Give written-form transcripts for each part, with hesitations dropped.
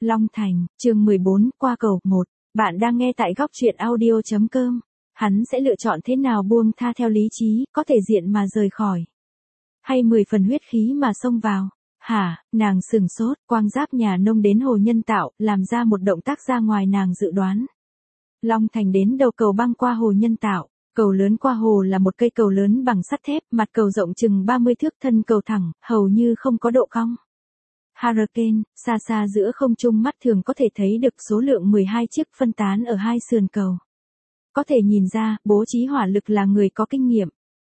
Long Thành, chương 14, qua cầu 1. Bạn đang nghe tại góc truyện audio.com. Hắn sẽ lựa chọn thế nào buông tha theo lý trí, có thể diện mà rời khỏi. Hay 10 phần huyết khí mà xông vào. Hả, nàng sừng sốt, quang giáp nhà nông đến hồ nhân tạo, làm ra một động tác ra ngoài nàng dự đoán. Long Thành đến đầu cầu băng qua hồ nhân tạo. Cầu lớn qua hồ là một cây cầu lớn bằng sắt thép, mặt cầu rộng chừng 30 thước, thân cầu thẳng, hầu như không có độ cong. Hurricane, xa xa giữa không trung mắt thường có thể thấy được số lượng 12 chiếc phân tán ở hai sườn cầu. Có thể nhìn ra, bố trí hỏa lực là người có kinh nghiệm.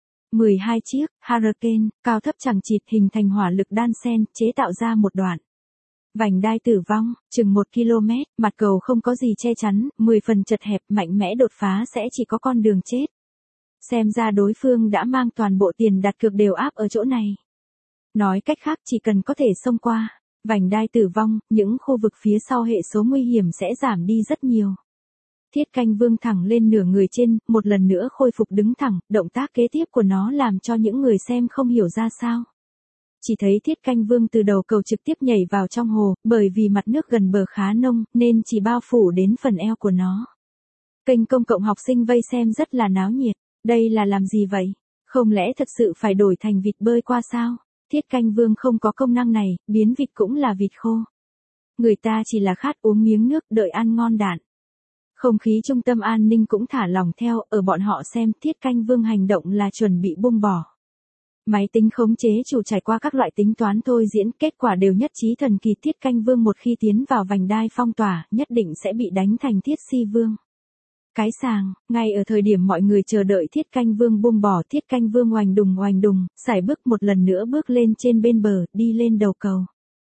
12 chiếc, Hurricane, cao thấp chẳng chịt hình thành hỏa lực đan xen, chế tạo ra một đoạn. Vành đai tử vong, chừng 1 km, mặt cầu không có gì che chắn, 10 phần chật hẹp, mạnh mẽ đột phá sẽ chỉ có con đường chết. Xem ra đối phương đã mang toàn bộ tiền đặt cược đều áp ở chỗ này. Nói cách khác chỉ cần có thể xông qua vành đai tử vong, những khu vực phía sau hệ số nguy hiểm sẽ giảm đi rất nhiều. Thiết Canh Vương thẳng lên nửa người trên, một lần nữa khôi phục đứng thẳng, động tác kế tiếp của nó làm cho những người xem không hiểu ra sao. Chỉ thấy Thiết Canh Vương từ đầu cầu trực tiếp nhảy vào trong hồ, bởi vì mặt nước gần bờ khá nông, nên chỉ bao phủ đến phần eo của nó. Kênh công cộng học sinh vây xem rất là náo nhiệt. Đây là làm gì vậy? Không lẽ thật sự phải đổi thành vịt bơi qua sao? Thiết Canh Vương không có công năng này, biến vịt cũng là vịt khô. Người ta chỉ là khát uống miếng nước đợi ăn ngon đạn. Không khí trung tâm an ninh cũng thả lỏng theo, ở bọn họ xem Thiết Canh Vương hành động là chuẩn bị buông bỏ. Máy tính khống chế chủ trải qua các loại tính toán thôi diễn, kết quả đều nhất trí thần kỳ. Thiết Canh Vương một khi tiến vào vành đai phong tỏa, nhất định sẽ bị đánh thành Thiết Si Vương. Cái sàng, ngay ở thời điểm mọi người chờ đợi Thiết Canh Vương buông bỏ, Thiết Canh Vương oành đùng, sải bước một lần nữa bước lên trên bên bờ, đi lên đầu cầu.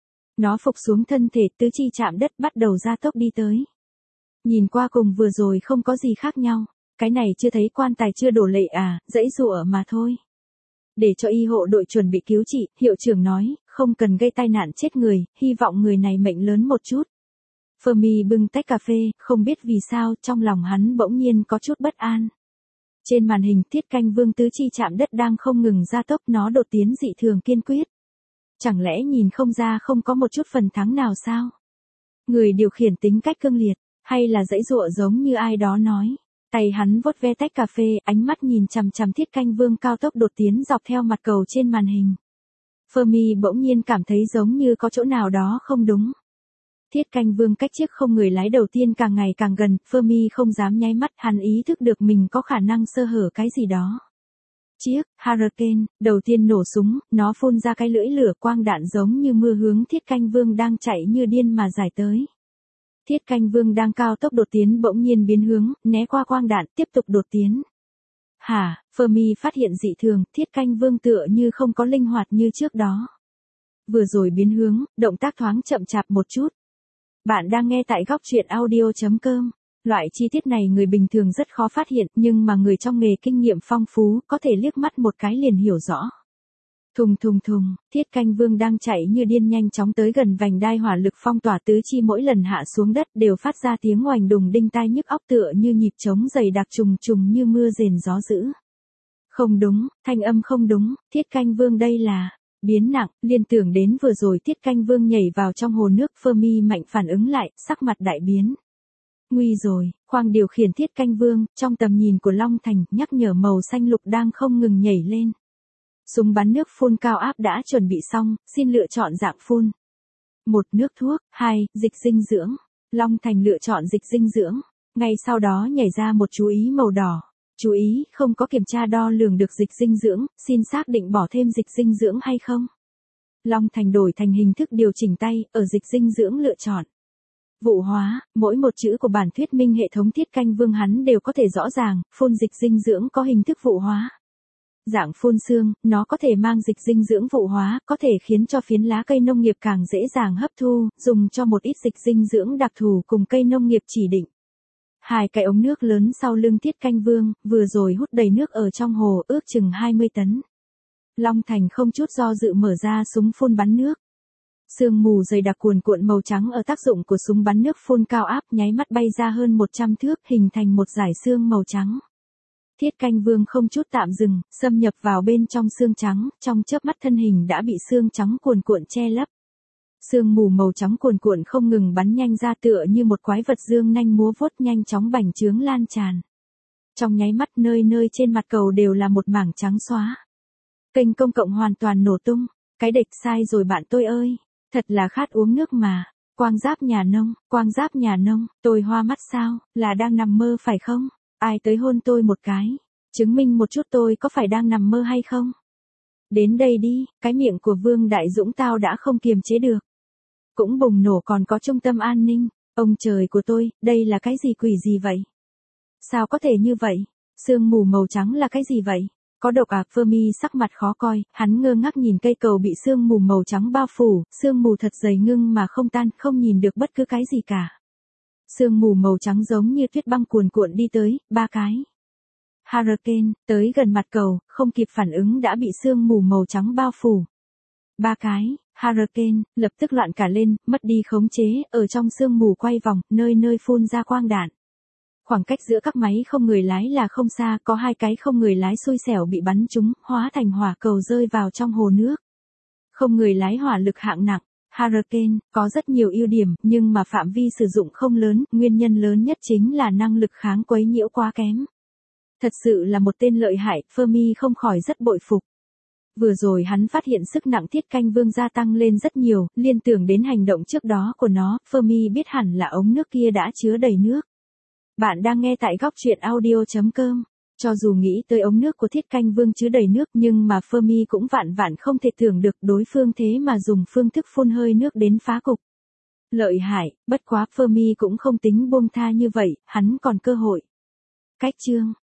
Nó phục xuống thân thể, tứ chi chạm đất, bắt đầu ra tốc đi tới. Nhìn qua cùng vừa rồi không có gì khác nhau, cái này chưa thấy quan tài chưa đổ lệ à, dãy dụa mà thôi. Để cho y hộ đội chuẩn bị cứu trị, hiệu trưởng nói, không cần gây tai nạn chết người, hy vọng người này mệnh lớn một chút. Fermi bưng tách cà phê, không biết vì sao, trong lòng hắn bỗng nhiên có chút bất an. Trên màn hình Thiết Canh Vương tứ chi chạm đất đang không ngừng gia tốc, nó đột tiến dị thường kiên quyết. Chẳng lẽ nhìn không ra không có một chút phần thắng nào sao? Người điều khiển tính cách cương liệt, hay là dãy dụa giống như ai đó nói. Tay hắn vuốt ve tách cà phê, ánh mắt nhìn chằm chằm Thiết Canh Vương cao tốc đột tiến dọc theo mặt cầu trên màn hình. Fermi bỗng nhiên cảm thấy giống như có chỗ nào đó không đúng. Thiết Canh Vương cách chiếc không người lái đầu tiên càng ngày càng gần, Fermi không dám nháy mắt, hắn ý thức được mình có khả năng sơ hở cái gì đó. Chiếc Hurricane đầu tiên nổ súng, nó phun ra cái lưỡi lửa, quang đạn giống như mưa hướng Thiết Canh Vương đang chạy như điên mà giải tới. Thiết Canh Vương đang cao tốc đột tiến bỗng nhiên biến hướng, né qua quang đạn, tiếp tục đột tiến. Hả, Fermi phát hiện dị thường, Thiết Canh Vương tựa như không có linh hoạt như trước đó. Vừa rồi biến hướng, động tác thoáng chậm chạp một chút. Bạn đang nghe tại góc truyện audio.com. Loại chi tiết này người bình thường rất khó phát hiện, nhưng mà người trong nghề kinh nghiệm phong phú, có thể liếc mắt một cái liền hiểu rõ. Thùng, Thiết Canh Vương đang chạy như điên nhanh chóng tới gần vành đai hỏa lực phong tỏa, tứ chi mỗi lần hạ xuống đất đều phát ra tiếng oành đùng đinh tai nhức óc, tựa như nhịp trống dày đặc trùng như mưa rền gió dữ. Không đúng, thanh âm không đúng, Thiết Canh Vương đây là biến nặng, liên tưởng đến vừa rồi Thiết Canh Vương nhảy vào trong hồ nước, Fermi mạnh phản ứng lại, sắc mặt đại biến. Nguy rồi, khoang điều khiển Thiết Canh Vương, trong tầm nhìn của Long Thành, nhắc nhở màu xanh lục đang không ngừng nhảy lên. Súng bắn nước phun cao áp đã chuẩn bị xong, xin lựa chọn dạng phun. 1. Nước thuốc, 2. Dịch dinh dưỡng. Long Thành lựa chọn dịch dinh dưỡng, ngay sau đó nhảy ra một chú ý màu đỏ. Chú ý, không có kiểm tra đo lường được dịch dinh dưỡng, xin xác định bỏ thêm dịch dinh dưỡng hay không. Long Thành đổi thành hình thức điều chỉnh tay, ở dịch dinh dưỡng lựa chọn vụ hóa, mỗi một chữ của bản thuyết minh hệ thống Thiết Canh Vương hắn đều có thể rõ ràng, phun dịch dinh dưỡng có hình thức vụ hóa. Dạng phun xương, nó có thể mang dịch dinh dưỡng vụ hóa, có thể khiến cho phiến lá cây nông nghiệp càng dễ dàng hấp thu, dùng cho một ít dịch dinh dưỡng đặc thù cùng cây nông nghiệp chỉ định. 2 cái ống nước lớn sau lưng Thiết Canh Vương, vừa rồi hút đầy nước ở trong hồ, ước chừng 20 tấn. Long Thành không chút do dự mở ra súng phun bắn nước. Sương mù dày đặc cuồn cuộn màu trắng ở tác dụng của súng bắn nước phun cao áp nháy mắt bay ra hơn 100 thước, hình thành một dải sương màu trắng. Thiết Canh Vương không chút tạm dừng, xâm nhập vào bên trong xương trắng, trong chớp mắt thân hình đã bị xương trắng cuồn cuộn che lấp. Sương mù màu trắng cuồn cuộn không ngừng bắn nhanh ra tựa như một quái vật dương nanh múa vuốt nhanh chóng bành trướng lan tràn. Trong nháy mắt nơi nơi trên mặt cầu đều là một mảng trắng xóa. Kênh công cộng hoàn toàn nổ tung. Cái địch sai rồi bạn tôi ơi. Thật là khát uống nước mà. Quang giáp nhà nông, tôi hoa mắt sao, là đang nằm mơ phải không? Ai tới hôn tôi một cái, chứng minh một chút tôi có phải đang nằm mơ hay không? Đến đây đi, cái miệng của Vương Đại Dũng tao đã không kiềm chế được. Cũng bùng nổ còn có trung tâm an ninh, ông trời của tôi, đây là cái gì quỷ gì vậy? Sao có thể như vậy? Sương mù màu trắng là cái gì vậy? Có độc à? Fermi sắc mặt khó coi, hắn ngơ ngác nhìn cây cầu bị sương mù màu trắng bao phủ, sương mù thật dày ngưng mà không tan, không nhìn được bất cứ cái gì cả. Sương mù màu trắng giống như tuyết băng cuồn cuộn đi tới, 3 cái. Hurricane, tới gần mặt cầu, không kịp phản ứng đã bị sương mù màu trắng bao phủ. 3 cái, Hurricane, lập tức loạn cả lên, mất đi khống chế, ở trong sương mù quay vòng, nơi nơi phun ra quang đạn. Khoảng cách giữa các máy không người lái là không xa, có 2 cái không người lái xui xẻo bị bắn trúng, hóa thành hỏa cầu rơi vào trong hồ nước. Không người lái hỏa lực hạng nặng, Hurricane, có rất nhiều ưu điểm, nhưng mà phạm vi sử dụng không lớn, nguyên nhân lớn nhất chính là năng lực kháng quấy nhiễu quá kém. Thật sự là một tên lợi hại, Fermi không khỏi rất bội phục. Vừa rồi hắn phát hiện sức nặng Thiết Canh Vương gia tăng lên rất nhiều, liên tưởng đến hành động trước đó của nó, Fermi biết hẳn là ống nước kia đã chứa đầy nước. Bạn đang nghe tại góc truyện audio.com. Cho dù nghĩ tới ống nước của Thiết Canh Vương chứa đầy nước nhưng mà Fermi cũng vạn vạn không thể tưởng được đối phương thế mà dùng phương thức phun hơi nước đến phá cục. Lợi hại, bất quá Fermi cũng không tính buông tha như vậy, hắn còn cơ hội. Cách chương